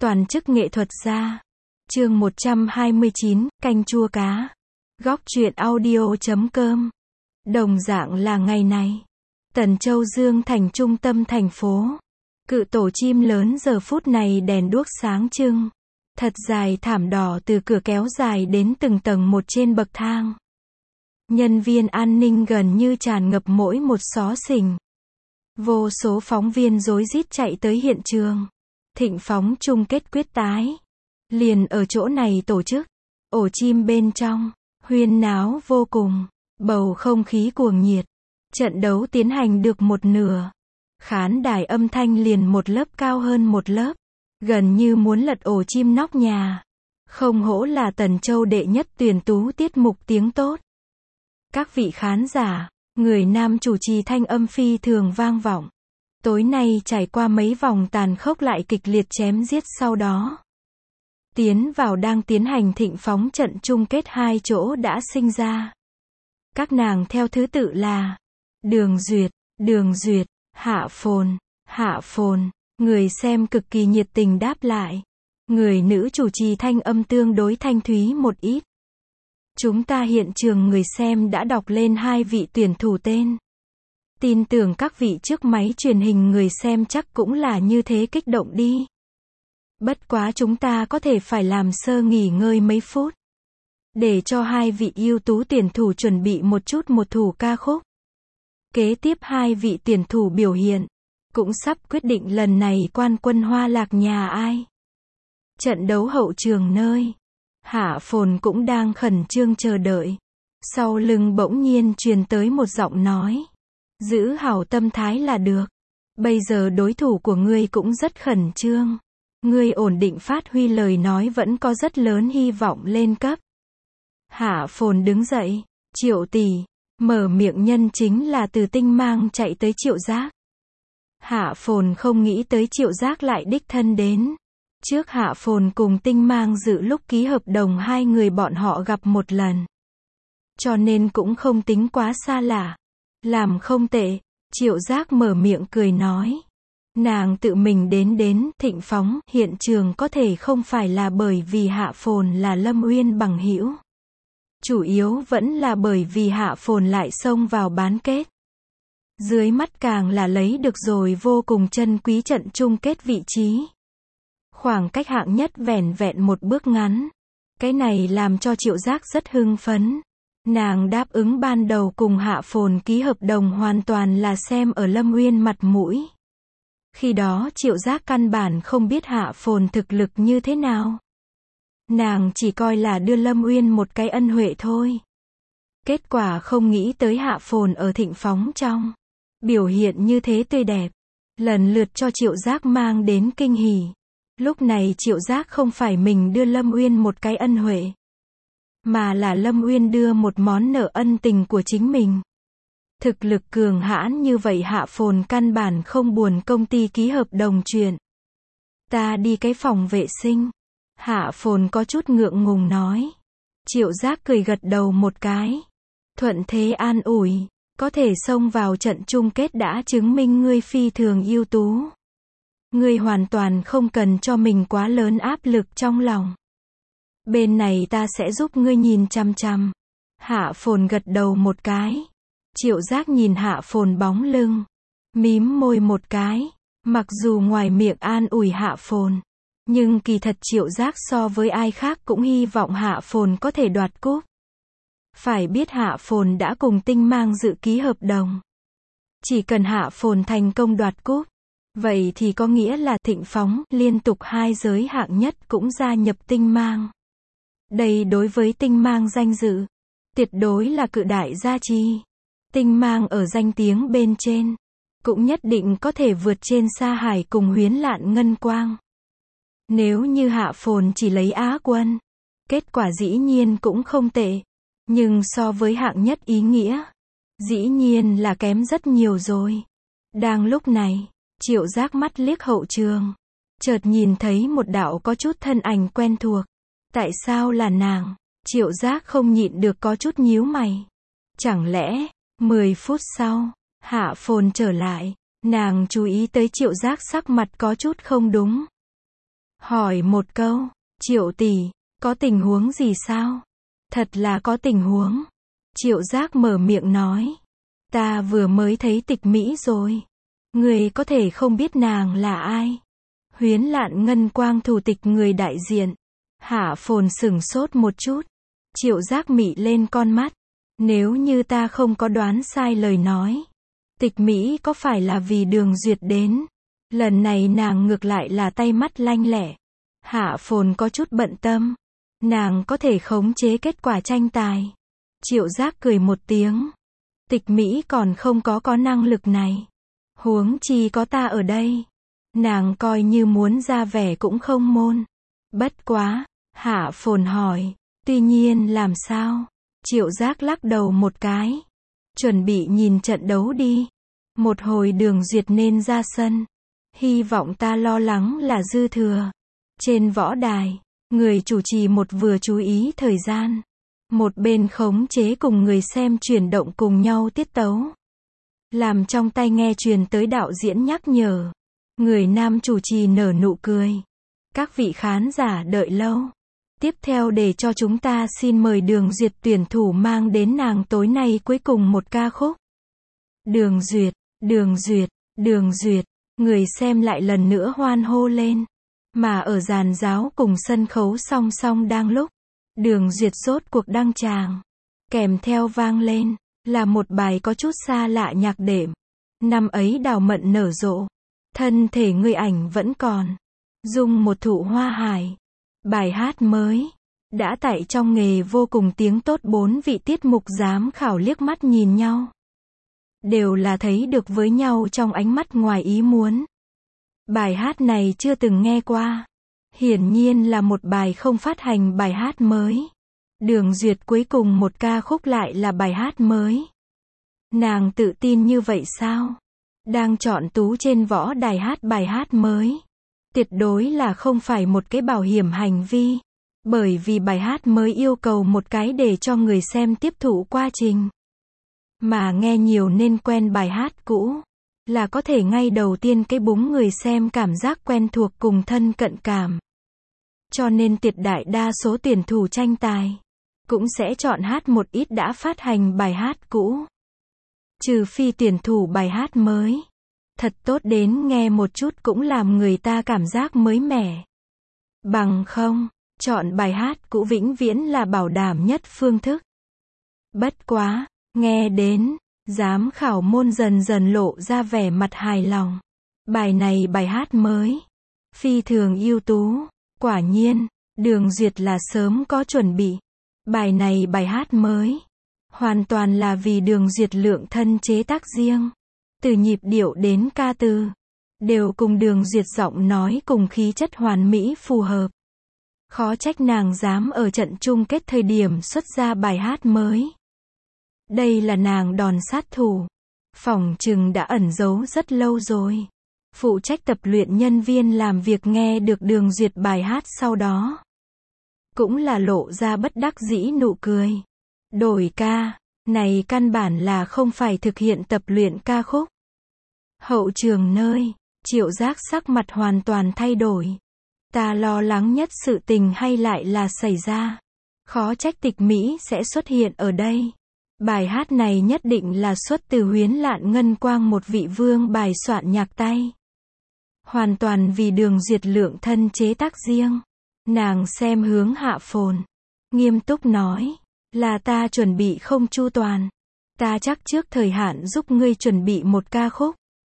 Toàn chức nghệ thuật gia. Chương 129, canh chua cá. Góc truyện audio.com. Đồng dạng là ngày này. Tần Châu Dương thành trung tâm thành phố. Cự tổ chim lớn giờ phút này đèn đuốc sáng trưng. Thật dài thảm đỏ từ cửa kéo dài đến từng tầng một trên bậc thang. Nhân viên an ninh gần như tràn ngập mỗi một xó xỉnh. Vô số phóng viên rối rít chạy tới hiện trường. Thịnh Phóng chung kết quyết tái. Liền ở chỗ này tổ chức. Ổ chim bên trong. Huyên náo vô cùng. Bầu không khí cuồng nhiệt. Trận đấu tiến hành được một nửa. Khán đài âm thanh liền một lớp cao hơn một lớp. Gần như muốn lật ổ chim nóc nhà. Không hổ là Tần Châu đệ nhất tuyển tú tiết mục tiếng tốt. Các vị khán giả, người nam chủ trì thanh âm phi thường vang vọng. Tối nay trải qua mấy vòng tàn khốc lại kịch liệt chém giết sau đó. Tiến vào đang tiến hành Thịnh Phóng trận chung kết hai chỗ đã sinh ra. Các nàng theo thứ tự là Đường Duyệt, Hạ Phồn. Người xem cực kỳ nhiệt tình đáp lại. Người nữ chủ trì thanh âm tương đối thanh thúy một ít. Chúng ta hiện trường người xem đã đọc lên hai vị tuyển thủ tên. Tin tưởng các vị trước máy truyền hình người xem chắc cũng là như thế kích động đi. Bất quá chúng ta có thể phải làm sơ nghỉ ngơi mấy phút. Để cho hai vị ưu tú tuyển thủ chuẩn bị một chút một thủ ca khúc. Kế tiếp hai vị tuyển thủ biểu hiện. Cũng sắp quyết định lần này quan quân hoa lạc nhà ai. Trận đấu hậu trường nơi. Hạ Phồn cũng đang khẩn trương chờ đợi. Sau lưng bỗng nhiên truyền tới một giọng nói. Giữ hảo tâm thái là được. Bây giờ đối thủ của ngươi cũng rất khẩn trương. Ngươi ổn định phát huy lời nói vẫn có rất lớn hy vọng lên cấp. Hạ Phồn đứng dậy. Triệu tỷ. Mở miệng nhân chính là từ Tinh Mang chạy tới Triệu Giác. Hạ Phồn không nghĩ tới Triệu Giác lại đích thân đến. Trước Hạ Phồn cùng Tinh Mang dự lúc ký hợp đồng hai người bọn họ gặp một lần. Cho nên cũng không tính quá xa lạ. Làm không tệ, Triệu Giác mở miệng cười nói. Nàng tự mình đến Thịnh Phóng, hiện trường có thể không phải là bởi vì Hạ Phồn là Lâm Uyên bằng hữu. Chủ yếu vẫn là bởi vì Hạ Phồn lại xông vào bán kết. Dưới mắt càng là lấy được rồi vô cùng chân quý trận chung kết vị trí. Khoảng cách hạng nhất vẻn vẹn một bước ngắn. Cái này làm cho Triệu Giác rất hưng phấn. Nàng đáp ứng ban đầu cùng Hạ Phồn ký hợp đồng hoàn toàn là xem ở Lâm Uyên mặt mũi. Khi đó Triệu Giác căn bản không biết Hạ Phồn thực lực như thế nào. Nàng chỉ coi là đưa Lâm Uyên một cái ân huệ thôi. Kết quả không nghĩ tới Hạ Phồn ở Thịnh Phóng trong. Biểu hiện như thế tươi đẹp. Lần lượt cho Triệu Giác mang đến kinh hỉ. Lúc này Triệu Giác không phải mình đưa Lâm Uyên một cái ân huệ. Mà là Lâm Uyên đưa một món nợ ân tình của chính mình. Thực lực cường hãn như vậy Hạ Phồn căn bản không buồn công ty ký hợp đồng chuyện. Ta đi cái phòng vệ sinh. Hạ Phồn có chút ngượng ngùng nói. Triệu Giác cười gật đầu một cái. Thuận thế an ủi. Có thể xông vào trận chung kết đã chứng minh ngươi phi thường ưu tú. Ngươi hoàn toàn không cần cho mình quá lớn áp lực trong lòng. Bên này ta sẽ giúp ngươi nhìn chằm chằm. Hạ Phồn gật đầu một cái. Triệu Giác nhìn Hạ Phồn bóng lưng. Mím môi một cái. Mặc dù ngoài miệng an ủi Hạ Phồn. Nhưng kỳ thật Triệu Giác so với ai khác cũng hy vọng Hạ Phồn có thể đoạt cúp. Phải biết Hạ Phồn đã cùng Tinh Mang dự ký hợp đồng. Chỉ cần Hạ Phồn thành công đoạt cúp. Vậy thì có nghĩa là Thịnh Phóng liên tục hai giới hạng nhất cũng gia nhập Tinh Mang. Đây đối với Tinh Mang danh dự. Tuyệt đối là cự đại gia trì. Tinh Mang ở danh tiếng bên trên. Cũng nhất định có thể vượt trên Sa Hải cùng Huyến Lạn Ngân Quang. Nếu như Hạ Phồn chỉ lấy Á quân. Kết quả dĩ nhiên cũng không tệ. Nhưng so với hạng nhất ý nghĩa. Dĩ nhiên là kém rất nhiều rồi. Đang lúc này. Triệu Giác mắt liếc hậu trường. Chợt nhìn thấy một đạo có chút thân ảnh quen thuộc. Tại sao là nàng? Triệu Giác không nhịn được có chút nhíu mày. Chẳng lẽ, 10 phút sau, Hạ Phồn trở lại. Nàng chú ý tới Triệu Giác sắc mặt có chút không đúng. Hỏi một câu, Triệu tỷ, có tình huống gì sao? Thật là có tình huống. Triệu Giác mở miệng nói. Ta vừa mới thấy Tịch Mỹ rồi. Người có thể không biết nàng là ai? Huyến Lạn Ngân Quang thủ tịch người đại diện. Hạ Phồn sửng sốt một chút. Triệu Giác mị lên con mắt. Nếu như ta không có đoán sai lời nói. Tịch Mỹ có phải là vì Đường Duyệt đến? Lần này nàng ngược lại là tay mắt lanh lẹ. Hạ Phồn có chút bận tâm. Nàng có thể khống chế kết quả tranh tài. Triệu Giác cười một tiếng. Tịch Mỹ còn không có năng lực này. Huống chi có ta ở đây. Nàng coi như muốn ra vẻ cũng không môn. Bất quá, Hạ Phồn hỏi. Tuy nhiên làm sao? Triệu Giác lắc đầu một cái. Chuẩn bị nhìn trận đấu đi. Một hồi Đường Duyệt nên ra sân. Hy vọng ta lo lắng là dư thừa. Trên võ đài, người chủ trì một vừa chú ý thời gian. Một bên khống chế cùng người xem chuyển động cùng nhau tiết tấu. Làm trong tai nghe truyền tới đạo diễn nhắc nhở. Người nam chủ trì nở nụ cười. Các vị khán giả đợi lâu. Tiếp theo để cho chúng ta xin mời Đường Duyệt tuyển thủ mang đến nàng tối nay cuối cùng một ca khúc. Đường Duyệt, Đường Duyệt, Đường Duyệt. Người xem lại lần nữa hoan hô lên. Mà ở giàn giáo cùng sân khấu song song đang lúc. Đường Duyệt rốt cuộc đăng tràng. Kèm theo vang lên, là một bài có chút xa lạ nhạc đệm. Năm ấy đào mận nở rộ. Thân thể người ảnh vẫn còn. Dung một thụ hoa hải. Bài hát mới. Đã tại trong nghề vô cùng tiếng tốt, 4 vị tiết mục giám khảo liếc mắt nhìn nhau. Đều là thấy được với nhau trong ánh mắt ngoài ý muốn. Bài hát này chưa từng nghe qua. Hiển nhiên là một bài không phát hành bài hát mới. Đường Duyệt cuối cùng một ca khúc lại là bài hát mới. Nàng tự tin như vậy sao? Đang chọn tú trên võ đài hát bài hát mới. Tuyệt đối là không phải một cái bảo hiểm hành vi. Bởi vì bài hát mới yêu cầu một cái để cho người xem tiếp thụ quá trình. Mà nghe nhiều nên quen bài hát cũ. Là có thể ngay đầu tiên cái búng người xem cảm giác quen thuộc cùng thân cận cảm. Cho nên tuyệt đại đa số tuyển thủ tranh tài cũng sẽ chọn hát một ít đã phát hành bài hát cũ. Trừ phi tuyển thủ bài hát mới thật tốt đến nghe một chút cũng làm người ta cảm giác mới mẻ. Bằng không, chọn bài hát cũ vĩnh viễn là bảo đảm nhất phương thức. Bất quá, nghe đến, giám khảo môn dần dần lộ ra vẻ mặt hài lòng. Bài này bài hát mới. Phi thường ưu tú. Quả nhiên, Đường Duyệt là sớm có chuẩn bị. Bài này bài hát mới. Hoàn toàn là vì Đường Duyệt lượng thân chế tác riêng. Từ nhịp điệu đến ca từ. Đều cùng Đường Duyệt giọng nói cùng khí chất hoàn mỹ phù hợp. Khó trách nàng dám ở trận chung kết thời điểm xuất ra bài hát mới. Đây là nàng đòn sát thủ. Phỏng chừng đã ẩn giấu rất lâu rồi. Phụ trách tập luyện nhân viên làm việc nghe được Đường Duyệt bài hát sau đó. Cũng là lộ ra bất đắc dĩ nụ cười. Đổi ca, này căn bản là không phải thực hiện tập luyện ca khúc. Hậu trường nơi, Triệu Giác sắc mặt hoàn toàn thay đổi. Ta lo lắng nhất sự tình hay lại là xảy ra. Khó trách Tịch Mỹ sẽ xuất hiện ở đây. Bài hát này nhất định là xuất từ Huyến Lạn Ngân Quang, một vị vương bài soạn nhạc tay. Hoàn toàn vì Đường Duyệt lượng thân chế tác riêng. Nàng xem hướng Hạ Phồn. Nghiêm túc nói. Là ta chuẩn bị không chu toàn. Ta chắc trước thời hạn giúp ngươi chuẩn bị một ca khúc.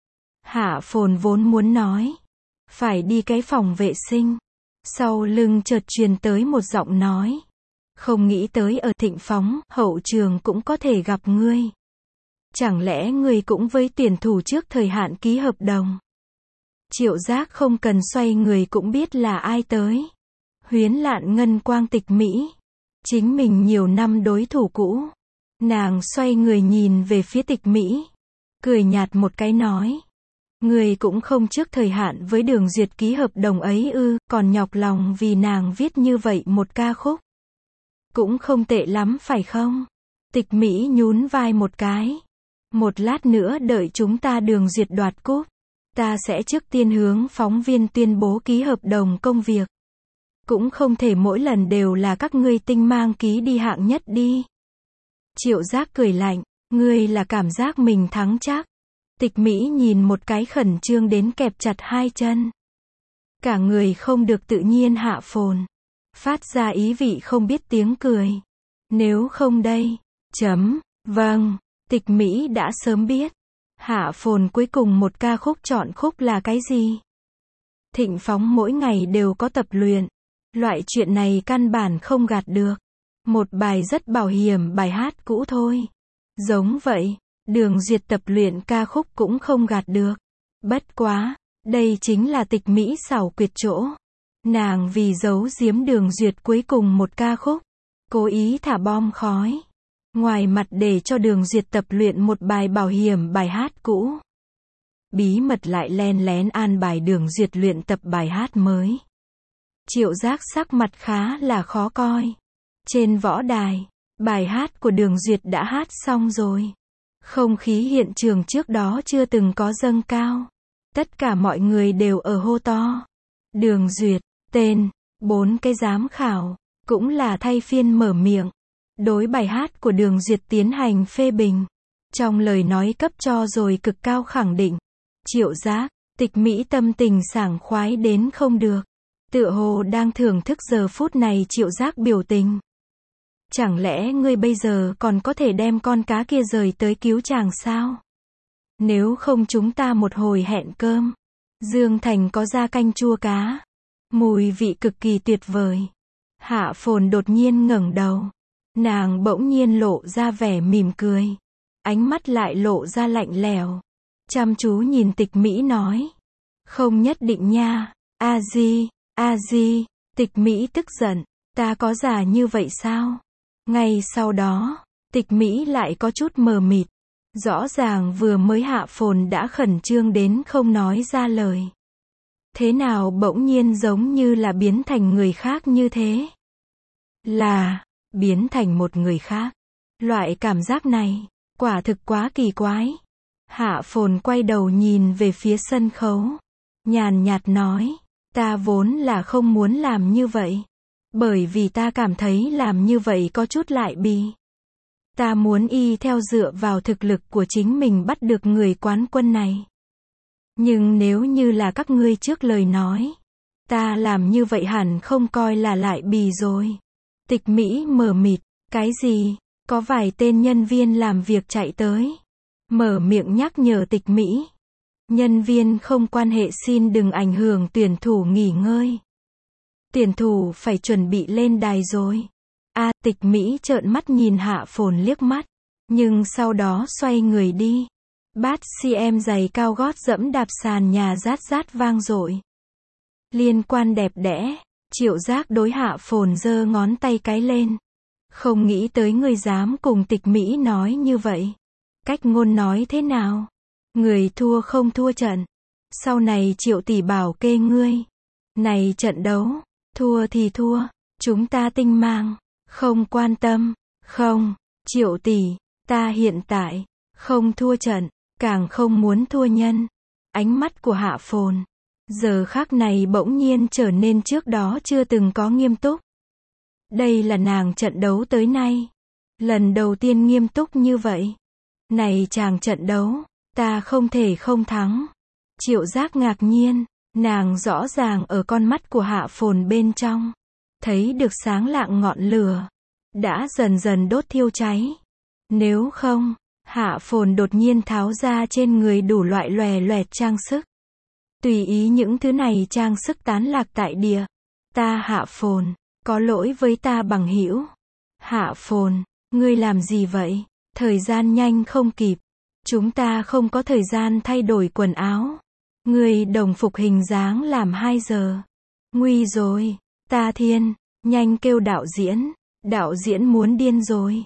Hạ Phồn vốn muốn nói. Phải đi cái phòng vệ sinh. Sau lưng chợt truyền tới một giọng nói. Không nghĩ tới ở Thịnh Phóng, hậu trường cũng có thể gặp ngươi. Chẳng lẽ ngươi cũng với tuyển thủ trước thời hạn ký hợp đồng? Triệu Giác không cần xoay người cũng biết là ai tới. Huyến Lạn Ngân Quang Tịch Mỹ. Chính mình nhiều năm đối thủ cũ. Nàng xoay người nhìn về phía Tịch Mỹ. Cười nhạt một cái nói. Người cũng không trước thời hạn với Đường Duyệt ký hợp đồng ấy ư, còn nhọc lòng vì nàng viết như vậy một ca khúc. Cũng không tệ lắm phải không? Tịch Mỹ nhún vai một cái. Một lát nữa đợi chúng ta Đường Duyệt đoạt cúp. Ta sẽ trước tiên hướng phóng viên tuyên bố ký hợp đồng công việc. Cũng không thể mỗi lần đều là các ngươi tinh mang ký đi hạng nhất đi. Triệu Giác cười lạnh, ngươi là cảm giác mình thắng chắc. Tịch Mỹ nhìn một cái khẩn trương đến kẹp chặt hai chân. Cả người không được tự nhiên hạ phồn. Phát ra ý vị không biết tiếng cười. Nếu không đây. Vâng, Tịch Mỹ đã sớm biết. Hạ phồn cuối cùng một ca khúc chọn khúc là cái gì? Thịnh Phóng mỗi ngày đều có tập luyện. Loại chuyện này căn bản không gạt được. Một bài rất bảo hiểm bài hát cũ thôi. Giống vậy, Đường Duyệt tập luyện ca khúc cũng không gạt được. Bất quá, đây chính là Tịch Mỹ xảo quyệt chỗ. Nàng vì giấu giếm Đường Duyệt cuối cùng một ca khúc, cố ý thả bom khói. Ngoài mặt để cho Đường Duyệt tập luyện một bài bảo hiểm bài hát cũ. Bí mật lại len lén an bài Đường Duyệt luyện tập bài hát mới. Triệu Giác sắc mặt khá là khó coi. Trên võ đài, bài hát của Đường Duyệt đã hát xong rồi. Không khí hiện trường trước đó chưa từng có dâng cao. Tất cả mọi người đều ở hô to. Đường Duyệt, tên, 4 cái giám khảo, cũng là thay phiên mở miệng. Đối bài hát của Đường Duyệt tiến hành phê bình. Trong lời nói cấp cho rồi cực cao khẳng định. Triệu Giác, Tịch Mỹ tâm tình sảng khoái đến không được. Tựa hồ đang thưởng thức giờ phút này Triệu Giác biểu tình. Chẳng lẽ ngươi bây giờ còn có thể đem con cá kia rời tới cứu chàng sao? Nếu không chúng ta một hồi hẹn cơm. Dương Thành có ra canh chua cá. Mùi vị cực kỳ tuyệt vời. Hạ phồn đột nhiên ngẩng đầu. Nàng bỗng nhiên lộ ra vẻ mỉm cười. Ánh mắt lại lộ ra lạnh lẽo. Chăm chú nhìn Tịch Mỹ nói. Không nhất định nha. A Di, Tịch Mỹ tức giận. Ta có già như vậy sao? Ngay sau đó, Tịch Mỹ lại có chút mờ mịt. Rõ ràng vừa mới hạ phồn đã khẩn trương đến không nói ra lời. Thế nào bỗng nhiên giống như là biến thành người khác như thế? Là, biến thành một người khác. Loại cảm giác này, quả thực quá kỳ quái. Hạ phồn quay đầu nhìn về phía sân khấu. Nhàn nhạt nói, ta vốn là không muốn làm như vậy. Bởi vì ta cảm thấy làm như vậy có chút lại bì. Ta muốn y theo dựa vào thực lực của chính mình bắt được người quán quân này. Nhưng nếu như là các ngươi trước lời nói, ta làm như vậy hẳn không coi là lại bì rồi. Tịch Mỹ mờ mịt, cái gì? Có vài tên nhân viên làm việc chạy tới. Mở miệng nhắc nhở Tịch Mỹ. Nhân viên không quan hệ xin đừng ảnh hưởng tuyển thủ nghỉ ngơi. Tuyển thủ phải chuẩn bị lên đài rồi. Tịch Mỹ trợn mắt nhìn Hạ phồn liếc mắt. Nhưng sau đó xoay người đi. Bát cm giày cao gót dẫm đạp sàn nhà rát rát vang dội. Liên quan đẹp đẽ. Triệu Giác đối Hạ phồn giơ ngón tay cái lên. Không nghĩ tới ngươi dám cùng Tịch Mỹ nói như vậy. Cách ngôn nói thế nào? Người thua không thua trận. Sau này Triệu tỷ bảo kê ngươi. Này trận đấu, thua thì thua. Chúng ta tinh mang. Không quan tâm. Không, Triệu tỷ, ta hiện tại không thua trận, càng không muốn thua nhân. Ánh mắt của Hạ phồn giờ khắc này bỗng nhiên trở nên trước đó chưa từng có nghiêm túc. Đây là nàng trận đấu tới nay lần đầu tiên nghiêm túc như vậy. Này chàng trận đấu, ta không thể không thắng. Triệu Giác ngạc nhiên, nàng rõ ràng ở con mắt của Hạ phồn bên trong thấy được sáng lạng ngọn lửa đã dần dần đốt thiêu cháy. Nếu không, Hạ phồn đột nhiên tháo ra trên người đủ loại lòe loẹt trang sức. Tùy ý những thứ này trang sức tán lạc tại địa. Ta Hạ phồn, có lỗi với ta bằng hữu. Hạ phồn, ngươi làm gì vậy? Thời gian nhanh không kịp. Chúng ta không có thời gian thay đổi quần áo. Ngươi đồng phục hình dáng làm 2 giờ. Nguy rồi, ta thiên, nhanh kêu đạo diễn. Đạo diễn muốn điên rồi.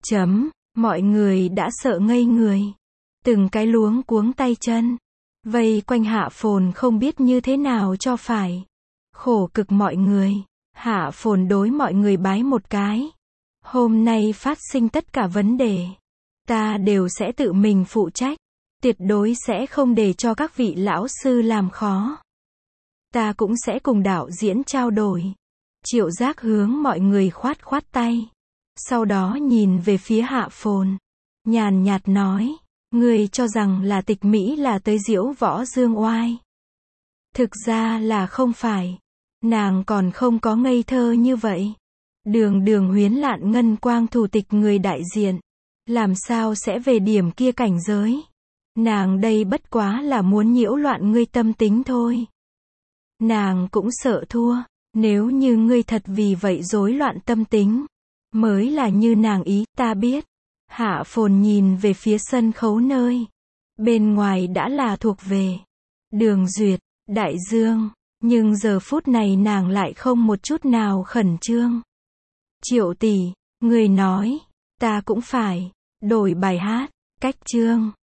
Mọi người đã sợ ngây người. Từng cái luống cuống tay chân. Vây quanh Hạ phồn không biết như thế nào cho phải. Khổ cực mọi người. Hạ phồn đối mọi người bái một cái. Hôm nay phát sinh tất cả vấn đề. Ta đều sẽ tự mình phụ trách. Tuyệt đối sẽ không để cho các vị lão sư làm khó. Ta cũng sẽ cùng đạo diễn trao đổi. Triệu Giác hướng mọi người khoát khoát tay. Sau đó nhìn về phía Hạ Phồn. Nhàn nhạt nói, ngươi cho rằng là Tịch Mỹ là tới diễu võ dương oai. Thực ra là không phải. Nàng còn không có ngây thơ như vậy. Đường đường huyến lạn ngân quang thủ tịch người đại diện. Làm sao sẽ về điểm kia cảnh giới. Nàng đây bất quá là muốn nhiễu loạn ngươi tâm tính thôi. Nàng cũng sợ thua. Nếu như ngươi thật vì vậy rối loạn tâm tính, mới là như nàng ý, ta biết. Hạ Phồn nhìn về phía sân khấu nơi. Bên ngoài đã là thuộc về Đường Duyệt, Đại Dương. Nhưng giờ phút này nàng lại không một chút nào khẩn trương. Triệu tỷ, người nói, ta cũng phải đổi bài hát, cách chương.